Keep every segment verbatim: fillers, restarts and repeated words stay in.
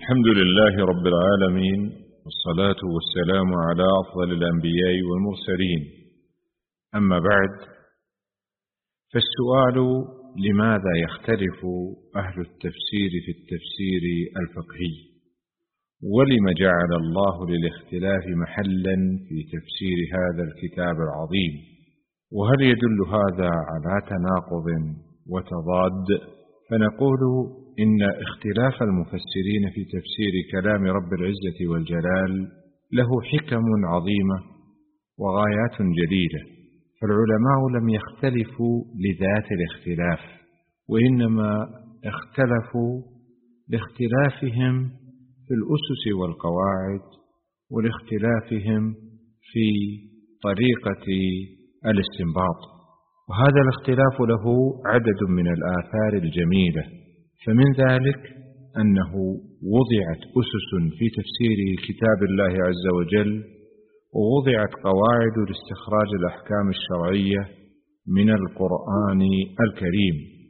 الحمد لله رب العالمين، والصلاة والسلام على أفضل الأنبياء والمرسلين. أما بعد، فالسؤال: لماذا يختلف أهل التفسير في التفسير الفقهي؟ ولم جعل الله للاختلاف محلا في تفسير هذا الكتاب العظيم؟ وهل يدل هذا على تناقض وتضاد؟ فنقول إن اختلاف المفسرين في تفسير كلام رب العزة والجلال له حكم عظيمة وغايات جليلة، فالعلماء لم يختلفوا لذات الاختلاف، وإنما اختلفوا لاختلافهم في الأسس والقواعد، ولاختلافهم في طريقة الاستنباط. وهذا الاختلاف له عدد من الآثار الجميلة، فمن ذلك أنه وضعت أسس في تفسير كتاب الله عز وجل، ووضعت قواعد لاستخراج الأحكام الشرعية من القرآن الكريم.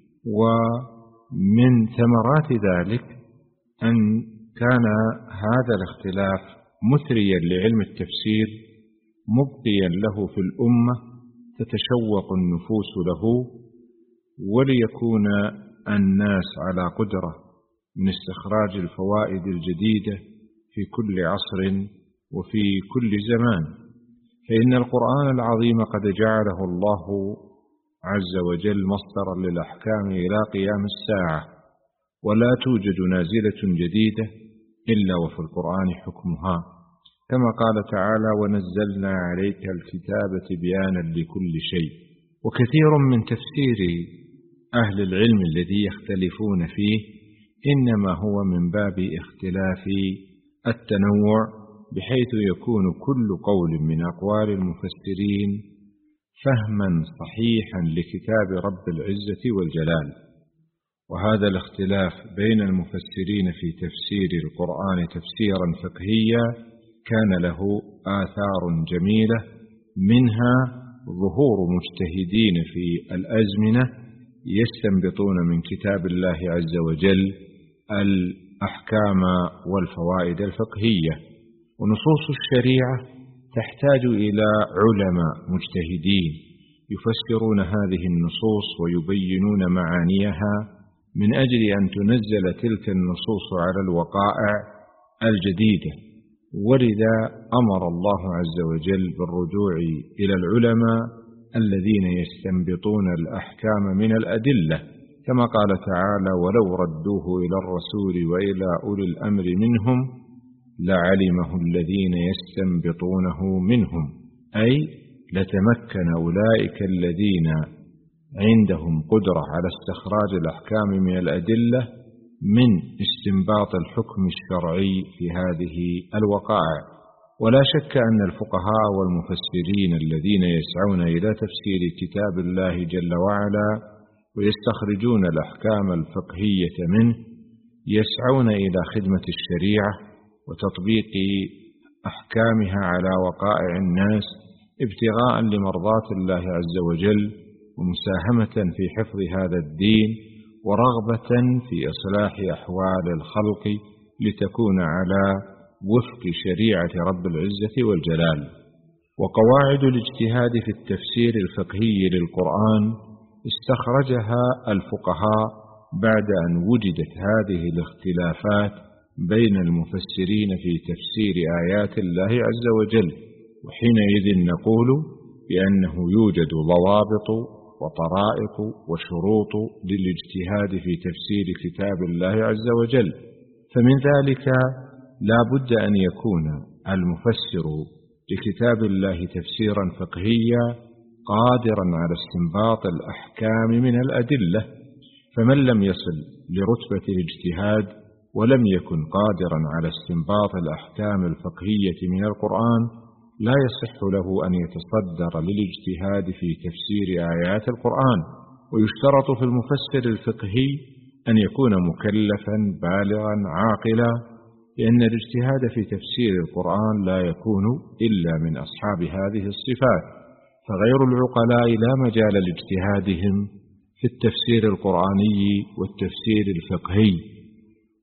ومن ثمرات ذلك أن كان هذا الاختلاف مثريا لعلم التفسير، مبقيا له في الأمة، تتشوق النفوس له، وليكون الناس على قدرة من استخراج الفوائد الجديدة في كل عصر وفي كل زمان. فإن القرآن العظيم قد جعله الله عز وجل مصدرا للأحكام إلى قيام الساعة، ولا توجد نازلة جديدة إلا وفي القرآن حكمها، كما قال تعالى: ونزلنا عليك الكتاب تبيانا لكل شيء. وكثير من تفسير أهل العلم الذي يختلفون فيه إنما هو من باب اختلاف التنوع، بحيث يكون كل قول من أقوال المفسرين فهما صحيحا لكتاب رب العزة والجلال. وهذا الاختلاف بين المفسرين في تفسير القرآن تفسيرا فقهيا كان له آثار جميلة، منها ظهور مجتهدين في الأزمنة يستنبطون من كتاب الله عز وجل الأحكام والفوائد الفقهية. ونصوص الشريعة تحتاج إلى علماء مجتهدين يفسرون هذه النصوص ويبينون معانيها، من أجل أن تنزل تلك النصوص على الوقائع الجديدة. ولذا أمر الله عز وجل بالرجوع إلى العلماء الذين يستنبطون الأحكام من الأدلة، كما قال تعالى: ولو ردوه إلى الرسول وإلى أولي الأمر منهم لعلمه الذين يستنبطونه منهم، أي لتمكن أولئك الذين عندهم قدرة على استخراج الأحكام من الأدلة من استنباط الحكم الشرعي في هذه الوقائع. ولا شك أن الفقهاء والمفسرين الذين يسعون إلى تفسير كتاب الله جل وعلا ويستخرجون الأحكام الفقهية منه يسعون إلى خدمة الشريعة وتطبيق أحكامها على وقائع الناس، ابتغاء لمرضاة الله عز وجل، ومساهمة في حفظ هذا الدين، ورغبة في إصلاح أحوال الخلق لتكون على وفق شريعة رب العزة والجلال. وقواعد الاجتهاد في التفسير الفقهي للقرآن استخرجها الفقهاء بعد أن وجدت هذه الاختلافات بين المفسرين في تفسير آيات الله عز وجل. وحينئذ نقول بأنه يوجد ضوابط وطرائق وشروط للاجتهاد في تفسير كتاب الله عز وجل. فمن ذلك لا بد أن يكون المفسر لكتاب الله تفسيرا فقهيا قادرا على استنباط الأحكام من الأدلة، فمن لم يصل لرتبة الاجتهاد ولم يكن قادرا على استنباط الأحكام الفقهية من القرآن لا يصح له أن يتصدر للاجتهاد في تفسير آيات القرآن. ويشترط في المفسر الفقهي أن يكون مكلفا بالغا عاقلا، لأن الاجتهاد في تفسير القرآن لا يكون إلا من أصحاب هذه الصفات، فغير العقلاء لا مجال لاجتهادهم في التفسير القرآني والتفسير الفقهي.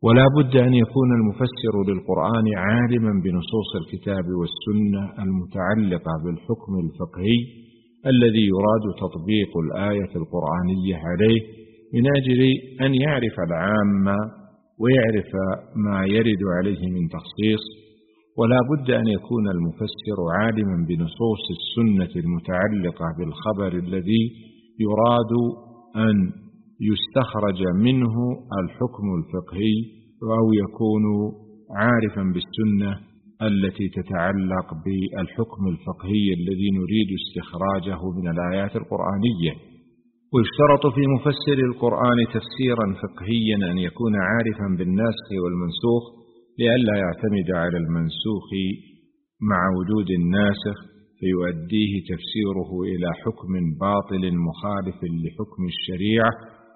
ولا بد أن يكون المفسر للقرآن عالما بنصوص الكتاب والسنة المتعلقة بالحكم الفقهي الذي يراد تطبيق الآية القرآنية عليه، من أجل أن يعرف العامة ويعرف ما يرد عليه من تخصيص. ولا بد أن يكون المفسر عالما بنصوص السنة المتعلقة بالخبر الذي يراد أن يستخرج منه الحكم الفقهي، أو يكون عارفا بالسنة التي تتعلق بالحكم الفقهي الذي نريد استخراجه من الآيات القرآنية. ويشترط في مفسر القرآن تفسيرا فقهيا أن يكون عارفا بالناسخ والمنسوخ، لئلا يعتمد على المنسوخ مع وجود الناسخ فيؤديه تفسيره إلى حكم باطل مخالف لحكم الشريعة.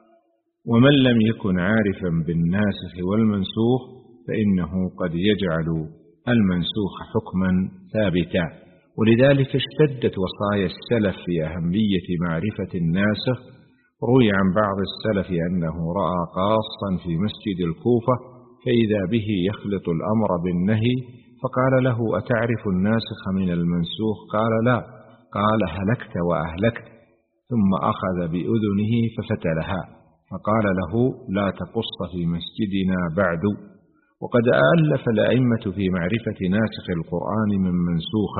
ومن لم يكن عارفا بالناسخ والمنسوخ فإنه قد يجعل المنسوخ حكما ثابتا. ولذلك اشتدت وصايا السلف في أهمية معرفة الناسخ. روي عن بعض السلف أنه رأى قاصا في مسجد الكوفة فإذا به يخلط الأمر بالنهي، فقال له: أتعرف الناسخ من المنسوخ؟ قال: لا. قال: هلكت وأهلكت. ثم أخذ بأذنه ففتلها، فقال له: لا تقص في مسجدنا بعد. وقد ألف الأئمة في معرفة ناسخ القرآن من منسوخه.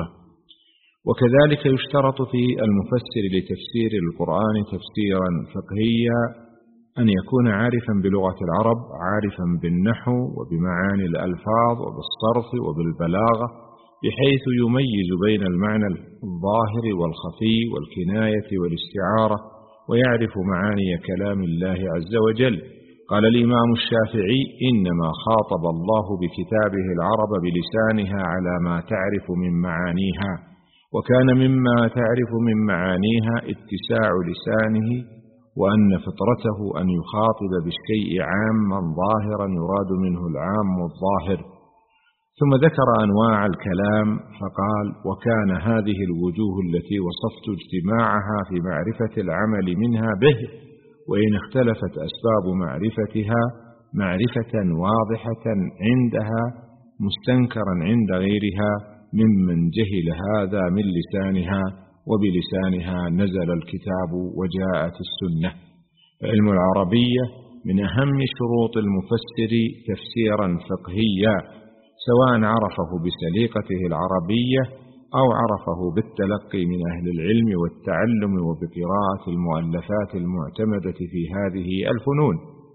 وكذلك يشترط في المفسر لتفسير القرآن تفسيرا فقهيا أن يكون عارفا بلغة العرب، عارفا بالنحو وبمعاني الألفاظ وبالصرف وبالبلاغة، بحيث يميز بين المعنى الظاهر والخفي والكناية والاستعارة، ويعرف معاني كلام الله عز وجل. قال الإمام الشافعي: إنما خاطب الله بكتابه العرب بلسانها على ما تعرف من معانيها، وكان مما تعرف من معانيها اتساع لسانه، وأن فطرته أن يخاطب بالشيء عاما ظاهرا يراد منه العام الظاهر. ثم ذكر أنواع الكلام فقال: وكان هذه الوجوه التي وصفت اجتماعها في معرفة العمل منها به، وإن اختلفت أسباب معرفتها معرفة واضحة عندها مستنكرا عند غيرها ممن جهل هذا من لسانها، وبلسانها نزل الكتاب وجاءت السنة. علم العربية من أهم شروط المفسر تفسيرا فقهيا، سواء عرفه بسليقته العربية أو عرفه بالتلقي من أهل العلم والتعلم وبقراءة المؤلفات المعتمدة في هذه الفنون.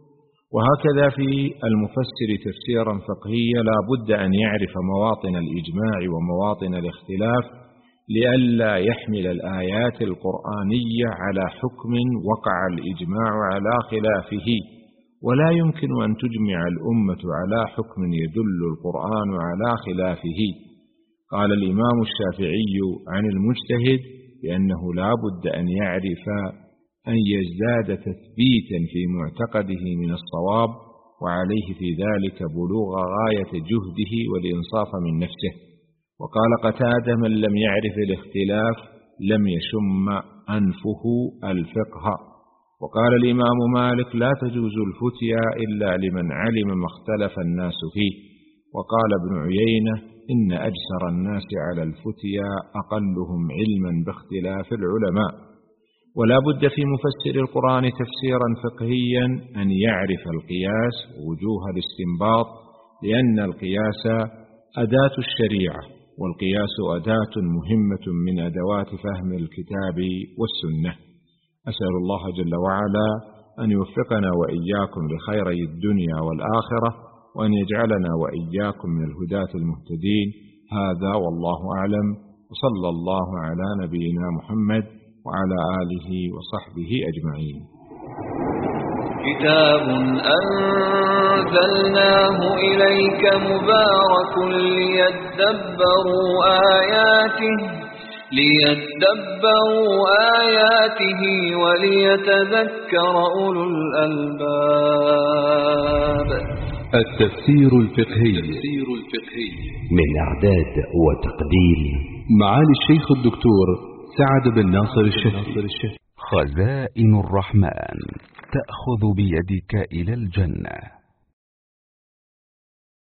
وهكذا في المفسر تفسيرا فقهيا لا بد أن يعرف مواطن الإجماع ومواطن الاختلاف، لئلا يحمل الآيات القرآنية على حكم وقع الإجماع على خلافه. ولا يمكن أن تجمع الأمة على حكم يدل القرآن على خلافه. قال الإمام الشافعي عن المجتهد بأنه لا بد أن يعرف أن يزداد تثبيتا في معتقده من الصواب، وعليه في ذلك بلوغ غاية جهده والإنصاف من نفسه. وقال قتادة: من لم يعرف الاختلاف لم يشم أنفه الفقه. وقال الإمام مالك: لا تجوز الفتيا إلا لمن علم ما اختلف الناس فيه. وقال ابن عيينة: إن أجسر الناس على الفتيا أقلهم علما باختلاف العلماء. ولا بد في مفسر القرآن تفسيرا فقهيا أن يعرف القياس ووجوه الاستنباط، لأن القياس أداة الشريعة، والقياس أداة مهمة من أدوات فهم الكتاب والسنة. أسأل الله جل وعلا أن يوفقنا وإياكم لخيري الدنيا والآخرة، وأن يجعلنا وإياكم من الهداة المهتدين. هذا والله أعلم، وصلى الله على نبينا محمد وعلى آله وصحبه أجمعين. كتاب أنزلناه إليك مبارك ليدبروا آياته ليدبروا آياته وليتذكر أولو الألباب. التفسير الفقهي من إعداد وتقديم معالي الشيخ الدكتور سعد بن ناصر الشهري. خزائن الرحمن تأخذ بيدك إلى الجنة.